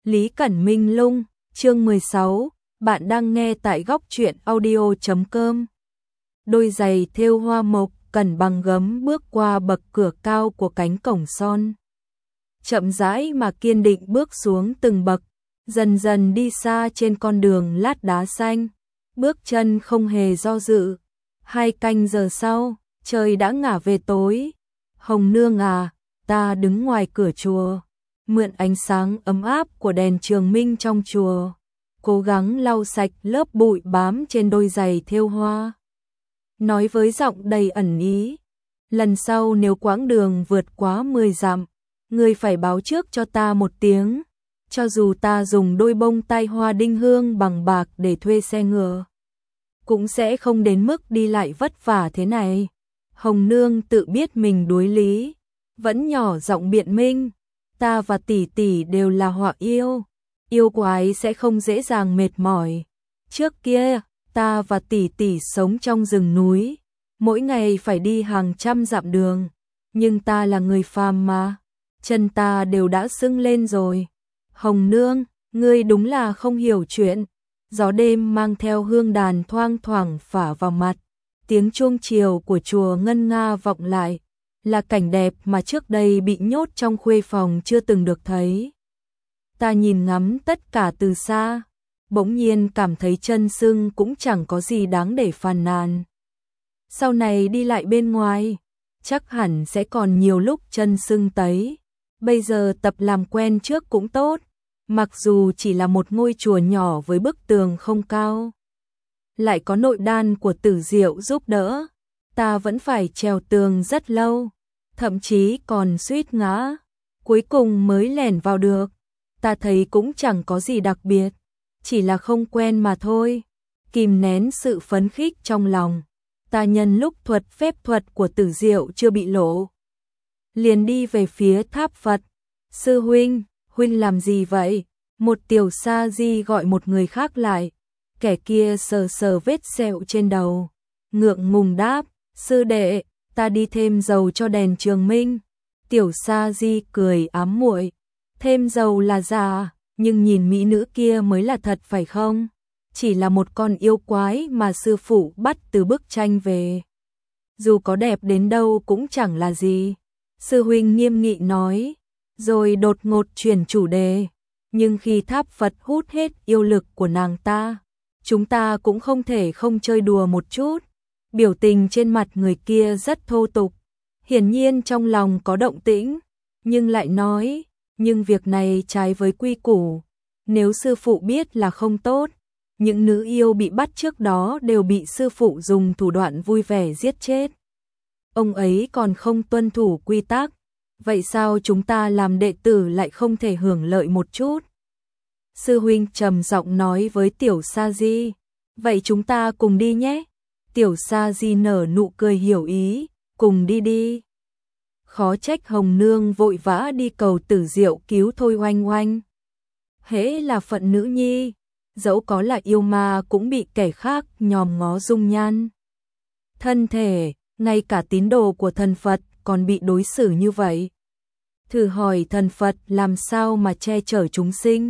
Lý Cẩn Minh Lung, chương 16, bạn đang nghe tại góc truyện audio.com. Đôi giày thêu hoa mộc cẩn bằng gấm bước qua bậc cửa cao của cánh cổng son. Chậm rãi mà kiên định bước xuống từng bậc, dần dần đi xa trên con đường lát đá xanh, bước chân không hề do dự. 2 canh giờ sau, trời đã ngả về tối. Hồng nương à, ta đứng ngoài cửa chùa, mượn ánh sáng ấm áp của đèn trường minh trong chùa, cố gắng lau sạch lớp bụi bám trên đôi giày thêu hoa. Nói với giọng đầy ẩn ý, lần sau nếu quãng đường vượt quá 10 dặm, ngươi phải báo trước cho ta một tiếng, cho dù ta dùng đôi bông tai hoa đinh hương bằng bạc để thuê xe ngựa, cũng sẽ không đến mức đi lại vất vả thế này. Hồng nương tự biết mình đối lý, vẫn nhỏ giọng biện minh, ta và tỷ tỷ đều là họa yêu, yêu quái sẽ không dễ dàng mệt mỏi. Trước kia, ta và tỷ tỷ sống trong rừng núi, mỗi ngày phải đi hàng trăm dặm đường, nhưng ta là người phàm mà, chân ta đều đã sưng lên rồi. Hồng nương, ngươi đúng là không hiểu chuyện. Gió đêm mang theo hương đàn thoang thoảng phả vào mặt, tiếng chuông chiều của chùa ngân nga vọng lại, là cảnh đẹp mà trước đây bị nhốt trong khuê phòng chưa từng được thấy. Ta nhìn ngắm tất cả từ xa, bỗng nhiên cảm thấy chân sưng cũng chẳng có gì đáng để phàn nàn. Sau này đi lại bên ngoài, chắc hẳn sẽ còn nhiều lúc chân sưng tấy. Bây giờ tập làm quen trước cũng tốt, mặc dù chỉ là một ngôi chùa nhỏ với bức tường không cao, lại có nội đan của Tử Diệu giúp đỡ, ta vẫn phải trèo tường rất lâu, thậm chí còn suýt ngã, cuối cùng mới lẻn vào được. Ta thấy cũng chẳng có gì đặc biệt, chỉ là không quen mà thôi. Kìm nén sự phấn khích trong lòng, ta nhân lúc phép thuật của Tử Diệu chưa bị lộ, liền đi về phía tháp Phật. Sư huynh, huynh làm gì vậy? Một tiểu sa di gọi một người khác lại. Kẻ kia sờ sờ vết sẹo trên đầu, ngượng ngùng đáp, sư đệ, ta đi thêm dầu cho đèn trường minh. Tiểu sa di cười ám muội, thêm dầu là giả, nhưng nhìn mỹ nữ kia mới là thật phải không? Chỉ là một con yêu quái mà sư phụ bắt từ bức tranh về, dù có đẹp đến đâu cũng chẳng là gì. Sư huynh nghiêm nghị nói, rồi đột ngột chuyển chủ đề, nhưng khi tháp Phật hút hết yêu lực của nàng ta, chúng ta cũng không thể không chơi đùa một chút. Biểu tình trên mặt người kia rất thô tục, hiển nhiên trong lòng có động tĩnh, nhưng lại nói, nhưng việc này trái với quy củ, nếu sư phụ biết là không tốt. Những nữ yêu bị bắt trước đó đều bị sư phụ dùng thủ đoạn vui vẻ giết chết. Ông ấy còn không tuân thủ quy tắc, vậy sao chúng ta làm đệ tử lại không thể hưởng lợi một chút? Sư huynh trầm giọng nói với Tiểu Sa Di, vậy chúng ta cùng đi nhé. Tiểu Sa Di nở nụ cười hiểu ý, cùng đi đi. Khó trách Hồng nương vội vã đi cầu Tử Diệu cứu Thôi Oanh Oanh. Hễ là phận nữ nhi, dẫu có là yêu ma cũng bị kẻ khác nhòm ngó dung nhan thân thể, ngay cả tín đồ của thần Phật còn bị đối xử như vậy. Thử hỏi thần Phật làm sao mà che chở chúng sinh?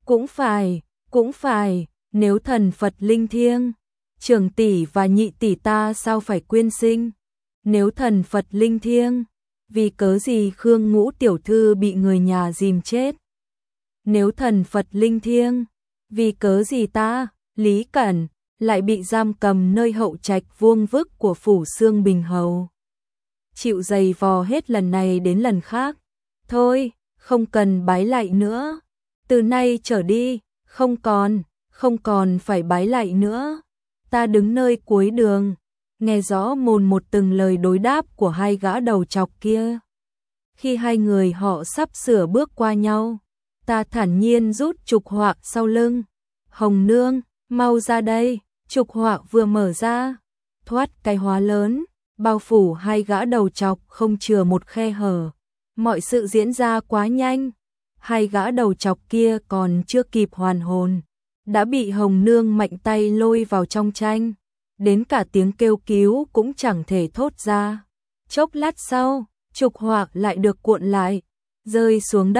Cũng phải, nếu thần Phật linh thiêng, trưởng tỷ và nhị tỷ ta sao phải quyên sinh? Nếu thần Phật linh thiêng, vì cớ gì Khương Ngũ tiểu thư bị người nhà dìm chết? Nếu thần Phật linh thiêng, vì cớ gì ta, Lý Cẩn, lại bị giam cầm nơi hậu trạch vuông vức của phủ Xương Bình Hầu? Chịu giày vò hết lần này đến lần khác. Thôi, không cần bái lạy nữa. Từ nay trở đi, không còn phải bái lạy nữa. Ta đứng nơi cuối đường, nghe rõ mồn một từng lời đối đáp của hai gã đầu chọc kia. Khi hai người họ sắp sửa bước qua nhau, ta thản nhiên rút trục họa sau lưng. Hồng nương, mau ra đây. Trục họa vừa mở ra, thoát cái hóa lớn, bao phủ hai gã đầu chọc không chừa một khe hở. Mọi sự diễn ra quá nhanh, hai gã đầu chọc kia còn chưa kịp hoàn hồn, đã bị Hồng nương mạnh tay lôi vào trong tranh, đến cả tiếng kêu cứu cũng chẳng thể thốt ra. Chốc lát sau, trục họa lại được cuộn lại, rơi xuống đất,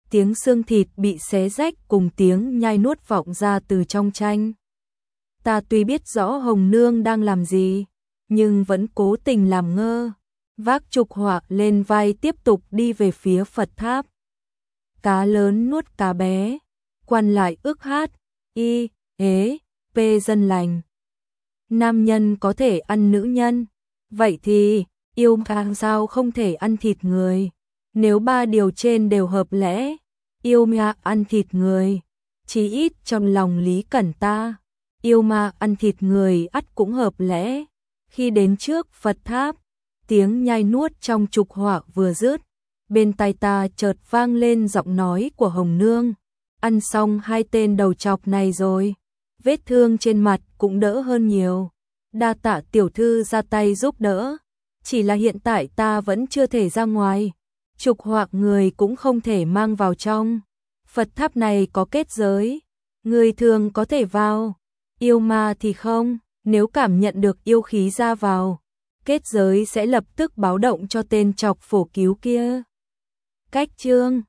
tiếng xương thịt bị xé rách cùng tiếng nhai nuốt vọng ra từ trong tranh. Ta tuy biết rõ Hồng Nương đang làm gì, nhưng vẫn cố tình làm ngơ, vác trục họa lên vai tiếp tục đi về phía Phật tháp. Cá lớn nuốt cá bé, quan lại ước hát, y, ế, p dân lành. Nam nhân có thể ăn nữ nhân, vậy thì yêu ma sao không thể ăn thịt người? Nếu ba điều trên đều hợp lẽ, yêu ma ăn thịt người, chí ít trong lòng Lý Cẩn ta, yêu ma ăn thịt người ắt cũng hợp lẽ. Khi đến trước Phật tháp, tiếng nhai nuốt trong trục họa vừa dứt, bên tai ta chợt vang lên giọng nói của Hồng Nương. Ăn xong hai tên đầu chọc này rồi, vết thương trên mặt cũng đỡ hơn nhiều. Đa tạ tiểu thư ra tay giúp đỡ, chỉ là hiện tại ta vẫn chưa thể ra ngoài, trục họa người cũng không thể mang vào trong. Phật tháp này có kết giới, người thường có thể vào, yêu ma thì không. Nếu cảm nhận được yêu khí ra vào, kết giới sẽ lập tức báo động cho tên chọc phổ cứu kia. Cách chương